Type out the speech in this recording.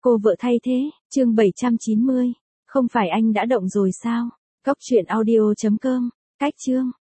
Cô vợ thay thế, chương 790. Không phải anh đã động rồi sao? Cốc truyện audio.com. Cách chương.